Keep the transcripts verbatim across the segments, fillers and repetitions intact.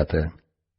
девятое.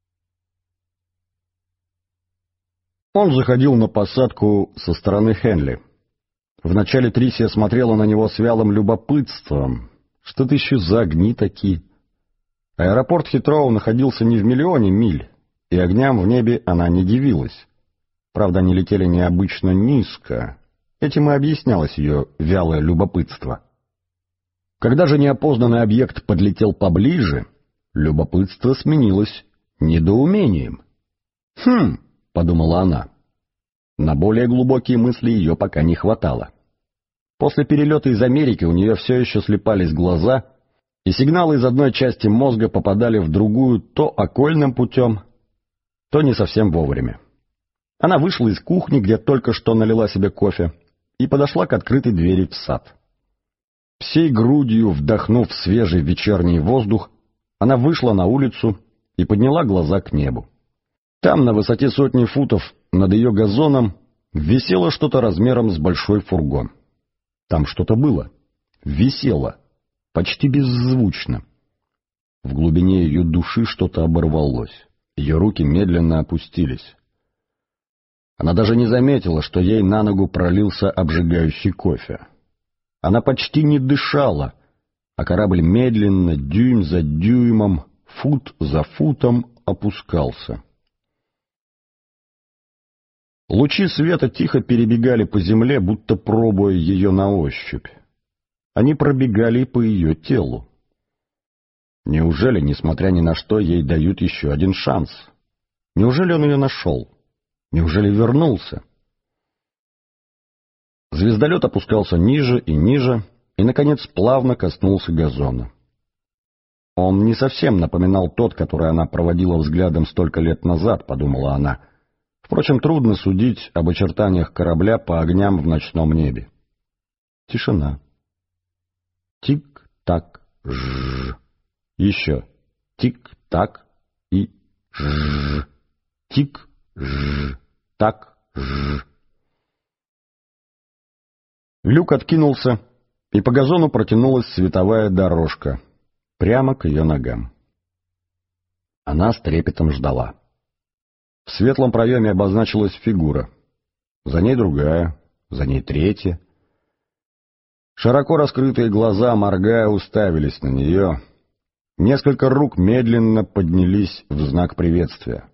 Он заходил на посадку со стороны Хенли. Вначале Трисия смотрела на него с вялым любопытством. Что-то еще за огни такие. Аэропорт Хитроу находился не в миллионе миль, и огням в небе она не дивилась. Правда, они летели необычно низко. Этим и объяснялось ее вялое любопытство. Когда же неопознанный объект подлетел поближе, любопытство сменилось недоумением. «Хм», — подумала она. На более глубокие мысли ее пока не хватало. После перелета из Америки у нее все еще слипались глаза, и сигналы из одной части мозга попадали в другую то окольным путем, то не совсем вовремя. Она вышла из кухни, где только что налила себе кофе, и подошла к открытой двери в сад. Всей грудью вдохнув свежий вечерний воздух, она вышла на улицу и подняла глаза к небу. Там, на высоте сотни футов над ее газоном, висело что-то размером с большой фургон. Там что-то было. Висело. Почти беззвучно. В глубине ее души что-то оборвалось. Ее руки медленно опустились. Она даже не заметила, что ей на ногу пролился обжигающий кофе. Она почти не дышала, а корабль медленно, дюйм за дюймом, фут за футом опускался. Лучи света тихо перебегали по земле, будто пробуя ее на ощупь. Они пробегали по ее телу. Неужели, несмотря ни на что, ей дают еще один шанс? Неужели он ее нашел? Неужели вернулся? Звездолет опускался ниже и ниже, и, наконец, плавно коснулся газона. Он не совсем напоминал тот, который она проводила взглядом столько лет назад, подумала она. Впрочем, трудно судить об очертаниях корабля по огням в ночном небе. Тишина. Тик-так, жжж. Еще. Тик-так и жжж. Тик-жжж. Так-жжж. Люк откинулся, и по газону протянулась световая дорожка, прямо к ее ногам. Она с трепетом ждала. В светлом проеме обозначилась фигура. За ней другая, за ней третья. Широко раскрытые глаза, моргая, уставились на нее. Несколько рук медленно поднялись в знак приветствия.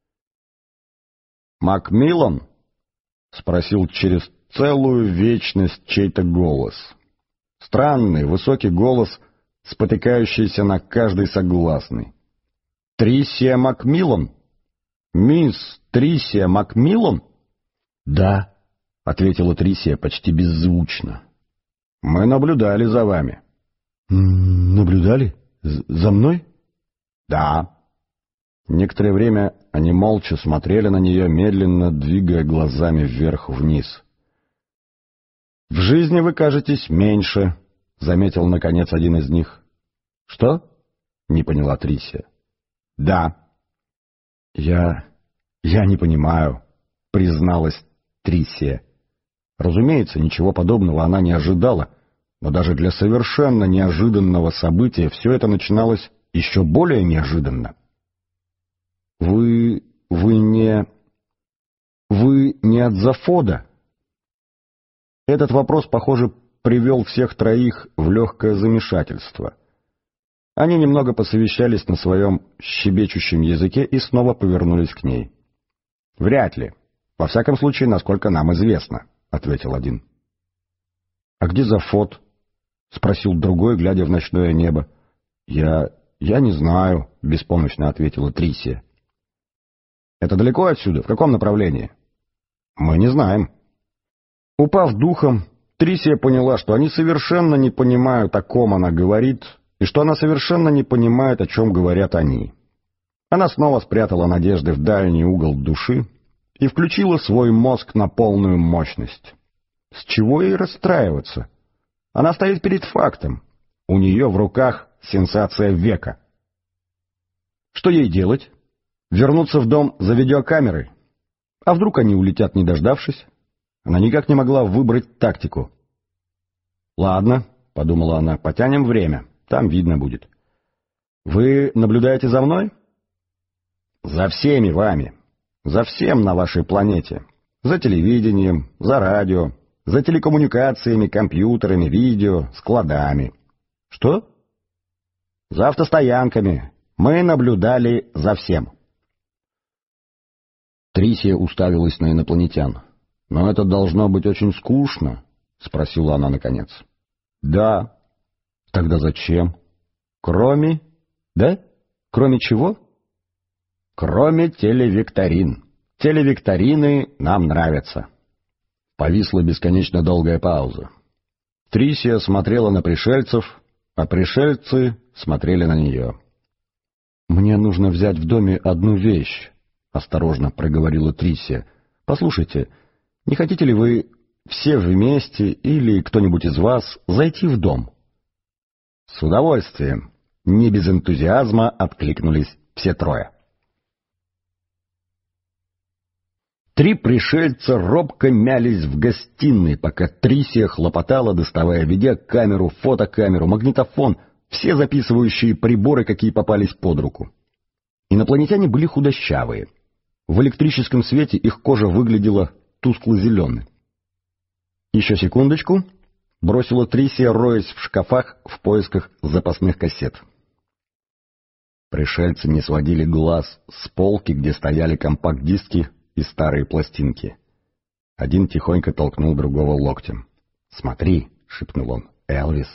«Макмиллан?» — спросил через целую вечность чей-то голос. Странный, высокий голос, спотыкающийся на каждый согласный. «Трисия Макмиллан? Мисс Трисия Макмиллан?» «Да», — ответила Трисия почти беззвучно. «Мы наблюдали за вами». «Наблюдали? За мной?» «Да». Некоторое время они молча смотрели на нее, медленно двигая глазами вверх-вниз. «В жизни вы кажетесь меньше», — заметил, наконец, один из них. «Что?» — не поняла Трисия. «Да». «Я... я не понимаю», — призналась Трисия. Разумеется, ничего подобного она не ожидала, но даже для совершенно неожиданного события все это начиналось еще более неожиданно. «Вы... вы не... вы не от Зафода?» Этот вопрос, похоже, привел всех троих в легкое замешательство. Они немного посовещались на своем щебечущем языке и снова повернулись к ней. «Вряд ли. Во всяком случае, насколько нам известно», — ответил один. «А где Зафод?» — спросил другой, глядя в ночное небо. «Я... я не знаю», — беспомощно ответила Трисия. «Это далеко отсюда? В каком направлении?» «Мы не знаем». Упав духом, Трисия поняла, что они совершенно не понимают, о ком она говорит, и что она совершенно не понимает, о чем говорят они. Она снова спрятала надежды в дальний угол души и включила свой мозг на полную мощность. С чего ей расстраиваться? Она стоит перед фактом. У нее в руках сенсация века. Что ей делать? Вернуться в дом за видеокамерой? А вдруг они улетят, не дождавшись? Она никак не могла выбрать тактику. «Ладно», — подумала она, — «потянем время, там видно будет». «Вы наблюдаете за мной?» За всеми вами. За всем на вашей планете. За телевидением, за радио, за телекоммуникациями, компьютерами, видео, складами. Что? За автостоянками. Мы наблюдали за всем. Трисия уставилась на инопланетян. «Но это должно быть очень скучно», — спросила она наконец. «Да». «Тогда зачем?» «Кроме...» «Да? Кроме чего?» «Кроме телевикторин. Телевикторины нам нравятся». Повисла бесконечно долгая пауза. Трисия смотрела на пришельцев, а пришельцы смотрели на нее. «Мне нужно взять в доме одну вещь», — осторожно проговорила Трисия. «Послушайте, не хотите ли вы все вместе или кто-нибудь из вас зайти в дом?» «С удовольствием», — не без энтузиазма откликнулись все трое. Три пришельца робко мялись в гостиной, пока Трисия хлопотала, доставая видеокамеру, фотокамеру, магнитофон, все записывающие приборы, какие попались под руку. Инопланетяне были худощавые. В электрическом свете их кожа выглядела тускло-зеленой. «Еще секундочку», — бросила Трисия, роясь в шкафах в поисках запасных кассет. Пришельцы не сводили глаз с полки, где стояли компакт-диски и старые пластинки. Один тихонько толкнул другого локтем. «Смотри», — шепнул он, — «Элвис».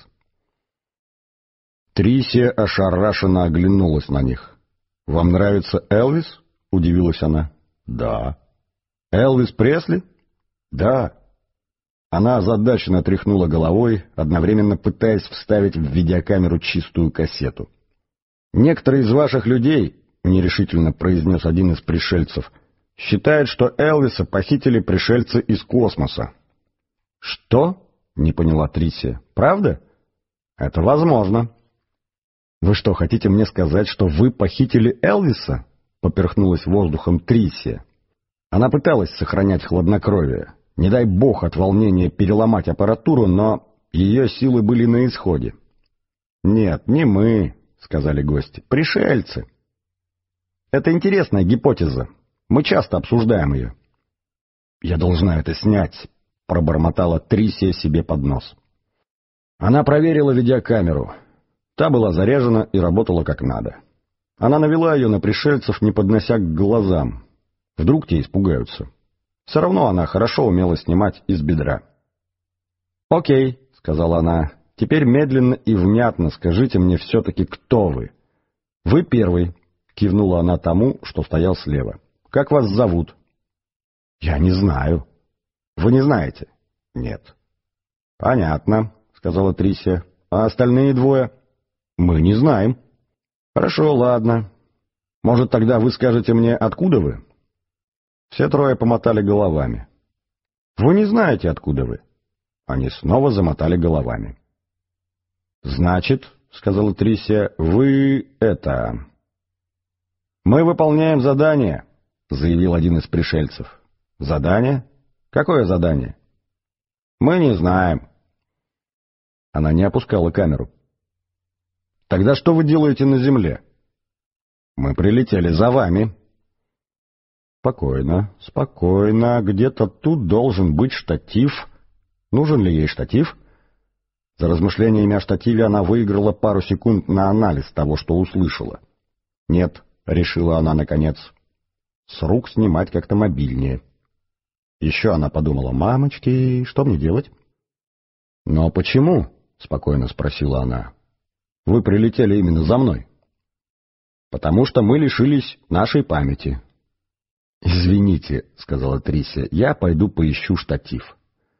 Трисия ошарашенно оглянулась на них. «Вам нравится Элвис?» — удивилась она. «Да». «Элвис Пресли?» «Да». Она озадаченно тряхнула головой, одновременно пытаясь вставить в видеокамеру чистую кассету. «Некоторые из ваших людей, — нерешительно произнес один из пришельцев, — считают, что Элвиса похитили пришельцы из космоса». «Что?» — не поняла Трисия. «Правда?» «Это возможно». «Вы что, хотите мне сказать, что вы похитили Элвиса?» — поперхнулась воздухом Трисия. Она пыталась сохранять хладнокровие. Не дай бог от волнения переломать аппаратуру, но ее силы были на исходе. «Нет, не мы», — сказали гости, — «пришельцы». «Это интересная гипотеза. Мы часто обсуждаем ее». «Я должна это снять», — пробормотала Трисия себе под нос. Она проверила видеокамеру. Та была заряжена и работала как надо. Она навела ее на пришельцев, не поднося к глазам. Вдруг те испугаются. Все равно она хорошо умела снимать из бедра. «Окей», — сказала она, — «теперь медленно и внятно скажите мне все-таки, кто вы». «Вы первый», — кивнула она тому, что стоял слева. «Как вас зовут?» «Я не знаю». «Вы не знаете?» «Нет». «Понятно», — сказала Трисия. «А остальные двое?» «Мы не знаем». «Хорошо, ладно. Может, тогда вы скажете мне, откуда вы?» Все трое помотали головами. «Вы не знаете, откуда вы?» Они снова замотали головами. «Значит, — сказала Трисия, — вы это...» «Мы выполняем задание», — заявил один из пришельцев. «Задание? Какое задание?» «Мы не знаем». Она не опускала камеру. «Тогда что вы делаете на Земле?» «Мы прилетели за вами». «Спокойно, спокойно. Где-то тут должен быть штатив. Нужен ли ей штатив?» За размышлениями о штативе она выиграла пару секунд на анализ того, что услышала. «Нет», — решила она наконец, — «с рук снимать как-то мобильнее». Еще она подумала: «Мамочки, что мне делать?» «Но почему?» — спокойно спросила она. «Вы прилетели именно за мной». «Потому что мы лишились нашей памяти». «Извините», — сказала Трисия, — «я пойду поищу штатив».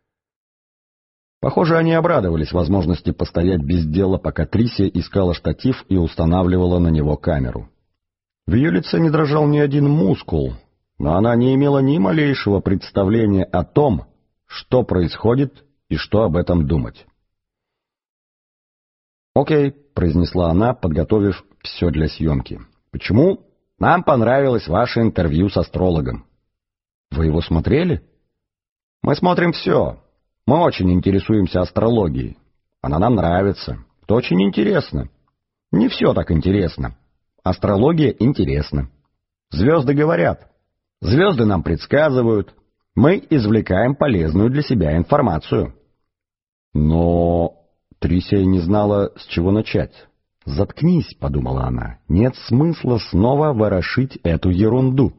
Похоже, они обрадовались возможности постоять без дела, пока Трисия искала штатив и устанавливала на него камеру. В ее лице не дрожал ни один мускул, но она не имела ни малейшего представления о том, что происходит и что об этом думать. «Окей», — произнесла она, подготовив все для съемки. «Почему? Нам понравилось ваше интервью с астрологом». «Вы его смотрели?» «Мы смотрим все. Мы очень интересуемся астрологией. Она нам нравится. Это очень интересно. Не все так интересно. Астрология интересна. Звезды говорят. Звезды нам предсказывают. Мы извлекаем полезную для себя информацию. Но Трисия не знала, с чего начать. «Заткнись», — подумала она, — «нет смысла снова ворошить эту ерунду».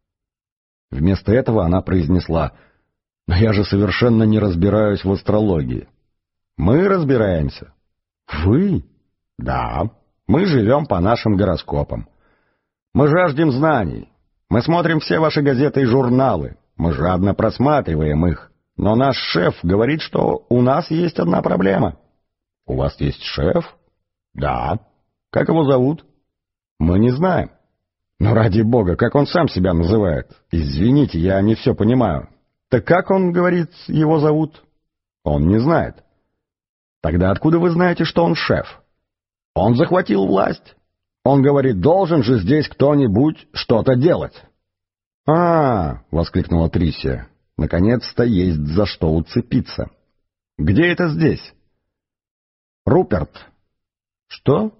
Вместо этого она произнесла: «Но я же совершенно не разбираюсь в астрологии». «Мы разбираемся». «Вы?» «Да, мы живем по нашим гороскопам. Мы жаждем знаний. Мы смотрим все ваши газеты и журналы. Мы жадно просматриваем их. Но наш шеф говорит, что у нас есть одна проблема». «У вас есть шеф?» «Да». «Как его зовут?» «Мы не знаем». «Но ради бога, как он сам себя называет? Извините, я не все понимаю». «Так как он, говорит, его зовут?» «Он не знает». «Тогда откуда вы знаете, что он шеф?» «Он захватил власть. Он говорит, должен же здесь кто-нибудь что-то делать». «А-а-а!» — воскликнула Трисия. «Наконец-то есть за что уцепиться. Где это здесь?» «Руперт». «Что?»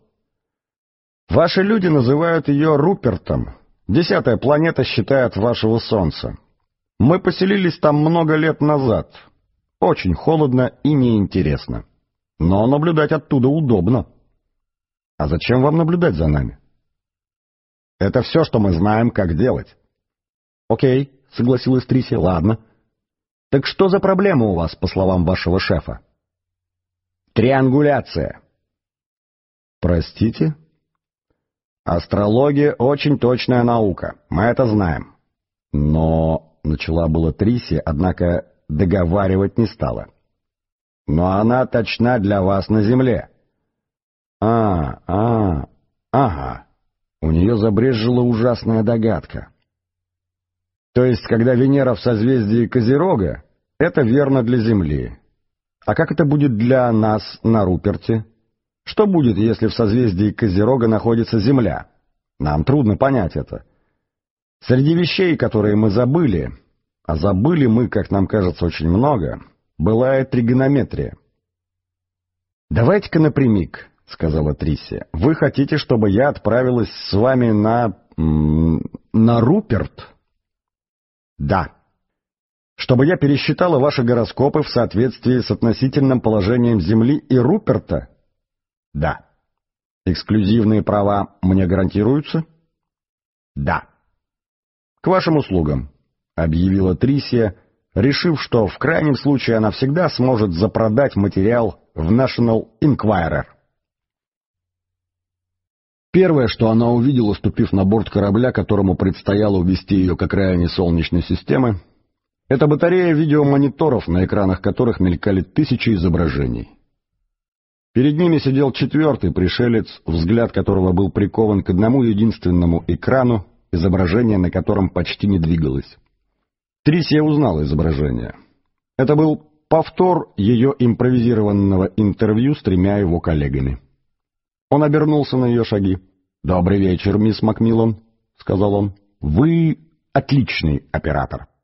«Ваши люди называют ее Рупертом. Десятая планета считает вашего Солнца. Мы поселились там много лет назад. Очень холодно и неинтересно. Но наблюдать оттуда удобно». «А зачем вам наблюдать за нами?» «Это все, что мы знаем, как делать». «Окей», — согласилась Трисия, — «ладно. Так что за проблема у вас, по словам вашего шефа?» «Триангуляция». «Простите?» «Астрология — очень точная наука, мы это знаем». «Но...» — начала была Трисия, однако договаривать не стала. «Но она точна для вас на Земле». «А, а, ага». У нее забрезжила ужасная догадка. «То есть, когда Венера в созвездии Козерога, это верно для Земли. А как это будет для нас на Руперте? Что будет, если в созвездии Козерога находится Земля? Нам трудно понять это. Среди вещей, которые мы забыли, а забыли мы, как нам кажется, очень много, была и тригонометрия». «Давайте-ка напрямик», — сказала Трисия. «Вы хотите, чтобы я отправилась с вами на... на Руперт?» «Да. Чтобы я пересчитала ваши гороскопы в соответствии с относительным положением Земли и Руперта?» «Да». «Эксклюзивные права мне гарантируются?» «Да». «К вашим услугам», — объявила Трисия, решив, что в крайнем случае она всегда сможет запродать материал в National Enquirer. Первое, что она увидела, ступив на борт корабля, которому предстояло увести ее к окраине Солнечной системы, это батарея видеомониторов, на экранах которых мелькали тысячи изображений. Перед ними сидел четвертый пришелец, взгляд которого был прикован к одному единственному экрану, изображение на котором почти не двигалось. Трисия узнала изображение. Это был повтор ее импровизированного интервью с тремя его коллегами. Он обернулся на ее шаги. «Добрый вечер, мисс Макмиллан», — сказал он. «Вы отличный оператор».